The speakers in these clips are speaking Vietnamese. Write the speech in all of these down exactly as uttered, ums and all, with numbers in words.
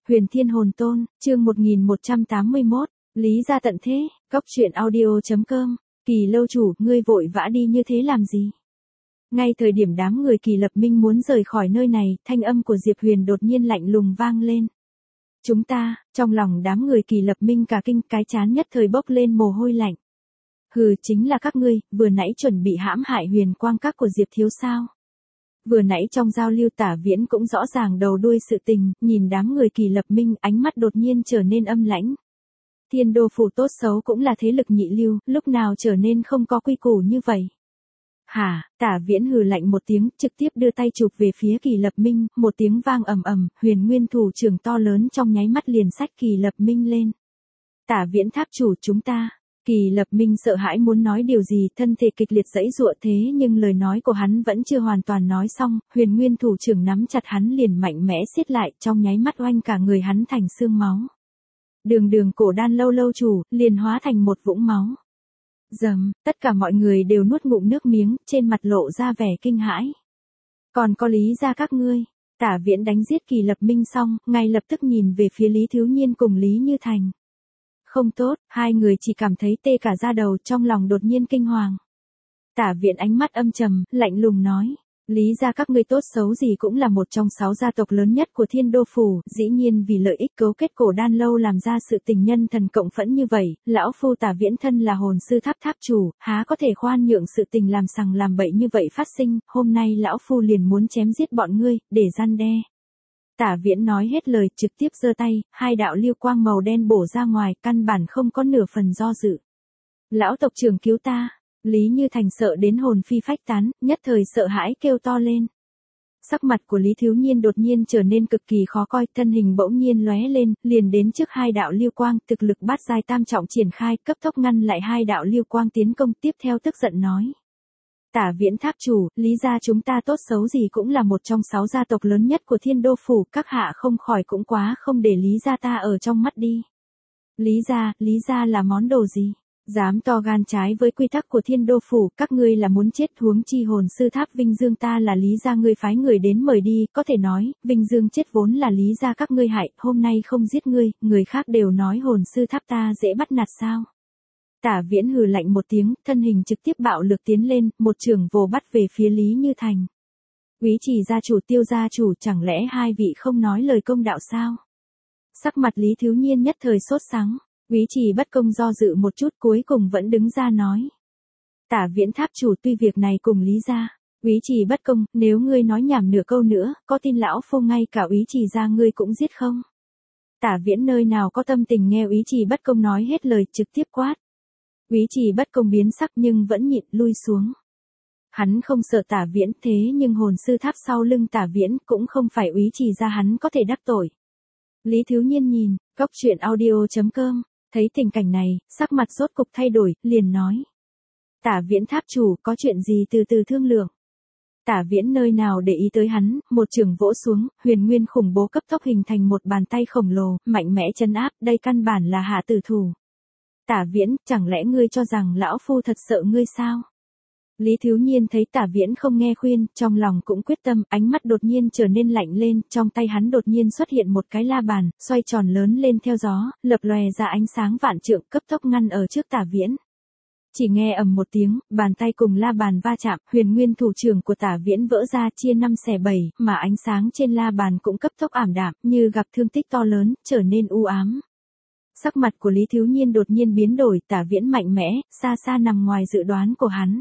Huyền Thiên Hồn Tôn, chương một nghìn một trăm tám mươi mốt, Lý gia tận thế, cóc truyện audio chấm com, Kỳ lâu chủ, ngươi vội vã đi như thế làm gì? Ngay thời điểm đám người Kỳ Lập Minh muốn rời khỏi nơi này, thanh âm của Diệp Huyền đột nhiên lạnh lùng vang lên. Chúng ta, trong lòng đám người Kỳ Lập Minh cả kinh, cái trán nhất thời bốc lên mồ hôi lạnh. Hừ, chính là các ngươi, vừa nãy chuẩn bị hãm hại Huyền Quang Các của Diệp thiếu sao? Vừa nãy trong giao lưu Tả Viễn cũng rõ ràng đầu đuôi sự tình, nhìn đám người Kỳ Lập Minh, ánh mắt đột nhiên trở nên âm lãnh. Thiên Đô phủ tốt xấu cũng là thế lực nhị lưu, lúc nào trở nên không có quy củ như vậy? Hả? Tả Viễn hừ lạnh một tiếng, trực tiếp đưa tay chụp về phía Kỳ Lập Minh, một tiếng vang ầm ầm, Huyền Nguyên thủ trưởng to lớn trong nháy mắt liền xách Kỳ Lập Minh lên. Tả Viễn tháp chủ, chúng ta. Kỳ Lập Minh sợ hãi muốn nói điều gì, thân thể kịch liệt giãy giụa, thế nhưng lời nói của hắn vẫn chưa hoàn toàn nói xong, Huyền Nguyên thủ trưởng nắm chặt hắn liền mạnh mẽ siết lại, trong nháy mắt oanh cả người hắn thành xương máu. Đường đường cổ đan lâu lâu chủ, liền hóa thành một vũng máu. Dầm, tất cả mọi người đều nuốt ngụm nước miếng, trên mặt lộ ra vẻ kinh hãi. Còn có Lý gia các ngươi? Tả Viễn đánh giết Kỳ Lập Minh xong, ngay lập tức nhìn về phía Lý Thiếu Nhiên cùng Lý Như Thành. Không tốt, hai người chỉ cảm thấy tê cả da đầu, trong lòng đột nhiên kinh hoàng. Tả Viễn ánh mắt âm trầm, lạnh lùng nói. Lý gia các ngươi tốt xấu gì cũng là một trong sáu gia tộc lớn nhất của Thiên Đô phủ, dĩ nhiên vì lợi ích cấu kết cổ đan lâu làm ra sự tình nhân thần cộng phẫn như vậy, lão phu Tả Viễn thân là hồn sư tháp tháp chủ, há có thể khoan nhượng sự tình làm sằng làm bậy như vậy phát sinh, hôm nay lão phu liền muốn chém giết bọn ngươi, để răn đe. Tả Viễn nói hết lời, trực tiếp giơ tay, hai đạo lưu quang màu đen bổ ra ngoài, căn bản không có nửa phần do dự. Lão tộc trưởng cứu ta! Lý Như Thành sợ đến hồn phi phách tán, nhất thời sợ hãi kêu to lên. Sắc mặt của Lý Thiếu Nhiên đột nhiên trở nên cực kỳ khó coi, thân hình bỗng nhiên lóe lên, liền đến trước hai đạo lưu quang, thực lực bát giai tam trọng triển khai, cấp tốc ngăn lại hai đạo lưu quang tiến công, tiếp theo tức giận nói. Tả Viễn tháp chủ, Lý gia chúng ta tốt xấu gì cũng là một trong sáu gia tộc lớn nhất của Thiên Đô phủ, các hạ không khỏi cũng quá không để Lý gia ta ở trong mắt đi. Lý gia, Lý gia là món đồ gì? Dám to gan trái với quy tắc của Thiên Đô phủ, các ngươi là muốn chết, huống chi hồn sư tháp Vinh Dương ta là Lý gia ngươi phái người đến mời đi, có thể nói, Vinh Dương chết vốn là Lý gia các ngươi hại, hôm nay không giết ngươi, người khác đều nói hồn sư tháp ta dễ bắt nạt sao? Tả Viễn hừ lạnh một tiếng, thân hình trực tiếp bạo lực tiến lên, một chưởng vồ bắt về phía Lý Như Thành. Úy Chỉ gia chủ, Tiêu gia chủ, chẳng lẽ hai vị không nói lời công đạo sao? Sắc mặt Lý Thiếu Nhiên nhất thời sốt sắng. Úy Chỉ bất công do dự một chút, cuối cùng vẫn đứng ra nói. Tả Viễn tháp chủ, tuy việc này cùng Lý gia. Úy Chỉ bất công, nếu ngươi nói nhảm nửa câu nữa, có tin lão phu ngay cả Úy Chỉ gia ngươi cũng giết không? Tả Viễn nơi nào có tâm tình nghe Úy Chỉ bất công nói hết lời, trực tiếp quát. Úy Chỉ bất công biến sắc nhưng vẫn nhịn, lui xuống. Hắn không sợ Tả Viễn, thế nhưng hồn sư tháp sau lưng Tả Viễn cũng không phải Úy Chỉ gia hắn có thể đắc tội. Lý Thiếu Nhiên nhìn, cóc truyện audio chấm com, thấy tình cảnh này, sắc mặt rốt cục thay đổi, liền nói. Tả Viễn tháp chủ, có chuyện gì từ từ thương lượng. Tả Viễn nơi nào để ý tới hắn, một chưởng vỗ xuống, huyền nguyên khủng bố cấp tốc hình thành một bàn tay khổng lồ, mạnh mẽ trấn áp, đây căn bản là hạ tử thủ. Tả Viễn, chẳng lẽ ngươi cho rằng lão phu thật sợ ngươi sao? Lý Thiếu Nhiên thấy Tả Viễn không nghe khuyên, trong lòng cũng quyết tâm, ánh mắt đột nhiên trở nên lạnh lên, trong tay hắn đột nhiên xuất hiện một cái la bàn, xoay tròn lớn lên theo gió, lập lòe ra ánh sáng vạn trượng, cấp tốc ngăn ở trước Tả Viễn. Chỉ nghe ầm một tiếng, bàn tay cùng la bàn va chạm, huyền nguyên thủ trưởng của Tả Viễn vỡ ra chia năm xẻ bảy, mà ánh sáng trên la bàn cũng cấp tốc ảm đạm, như gặp thương tích to lớn, trở nên u ám. Sắc mặt của Lý Thiếu Nhiên đột nhiên biến đổi, Tả Viễn mạnh mẽ, xa xa nằm ngoài dự đoán của hắn.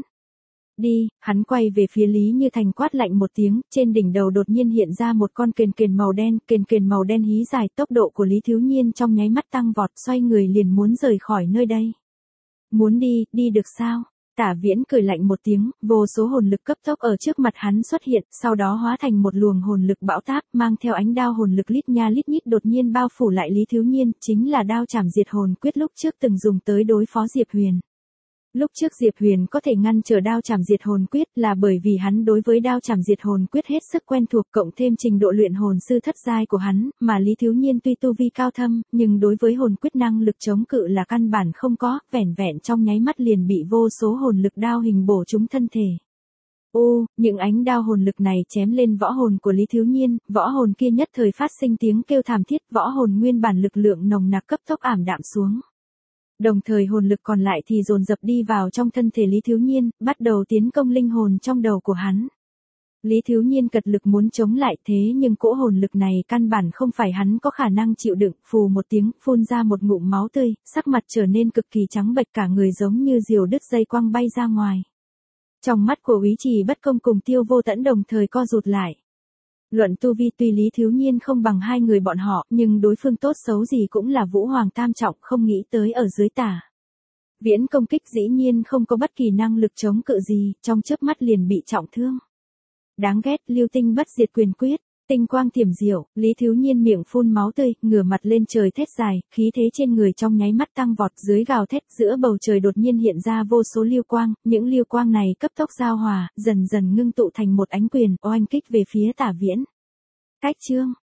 Đi, hắn quay về phía Lý Như Thành quát lạnh một tiếng, trên đỉnh đầu đột nhiên hiện ra một con kền kền màu đen, kền kền màu đen hí dài, tốc độ của Lý Thiếu Nhiên trong nháy mắt tăng vọt, xoay người liền muốn rời khỏi nơi đây. Muốn đi, đi được sao? Tả Viễn cười lạnh một tiếng, vô số hồn lực cấp tốc ở trước mặt hắn xuất hiện, sau đó hóa thành một luồng hồn lực bão táp, mang theo ánh đao hồn lực lít nha lít nhít đột nhiên bao phủ lại Lý Thiếu Nhiên, chính là đao chảm diệt hồn quyết lúc trước từng dùng tới đối phó Diệp Huyền. Lúc trước Diệp Huyền có thể ngăn trở đao chảm diệt hồn quyết là bởi vì hắn đối với đao chảm diệt hồn quyết hết sức quen thuộc, cộng thêm trình độ luyện hồn sư thất giai của hắn, mà Lý Thiếu Nhiên tuy tu vi cao thâm, nhưng đối với hồn quyết năng lực chống cự là căn bản không có, vẻn vẹn trong nháy mắt liền bị vô số hồn lực đao hình bổ trúng thân thể. Ô, những ánh đao hồn lực này chém lên võ hồn của Lý Thiếu Nhiên, võ hồn kia nhất thời phát sinh tiếng kêu thảm thiết, võ hồn nguyên bản lực lượng nồng nặc cấp tốc ảm đạm xuống. Đồng thời hồn lực còn lại thì dồn dập đi vào trong thân thể Lý Thiếu Nhiên, bắt đầu tiến công linh hồn trong đầu của hắn. Lý Thiếu Nhiên cật lực muốn chống lại thế nhưng cỗ hồn lực này căn bản không phải hắn có khả năng chịu đựng, phù một tiếng, phun ra một ngụm máu tươi, sắc mặt trở nên cực kỳ trắng bệch, cả người giống như diều đứt dây quăng bay ra ngoài. Trong mắt của Úy Trì Bất Công cùng Tiêu Vô Tẫn đồng thời co rụt lại. Luận tu vi tuy Lý Thiếu Nhiên không bằng hai người bọn họ, nhưng đối phương tốt xấu gì cũng là Vũ Hoàng tam trọng, không nghĩ tới ở dưới tả viễn công kích dĩ nhiên không có bất kỳ năng lực chống cự gì, trong chớp mắt liền bị trọng thương. Đáng ghét, lưu tinh bất diệt quyền quyết, tinh quang tiềm diệu, Lý Thiếu Nhiên miệng phun máu tươi, ngửa mặt lên trời thét dài, khí thế trên người trong nháy mắt tăng vọt, dưới gào thét giữa bầu trời đột nhiên hiện ra vô số lưu quang, những lưu quang này cấp tốc giao hòa, dần dần ngưng tụ thành một ánh quyền, oanh kích về phía tả viễn. Cách chương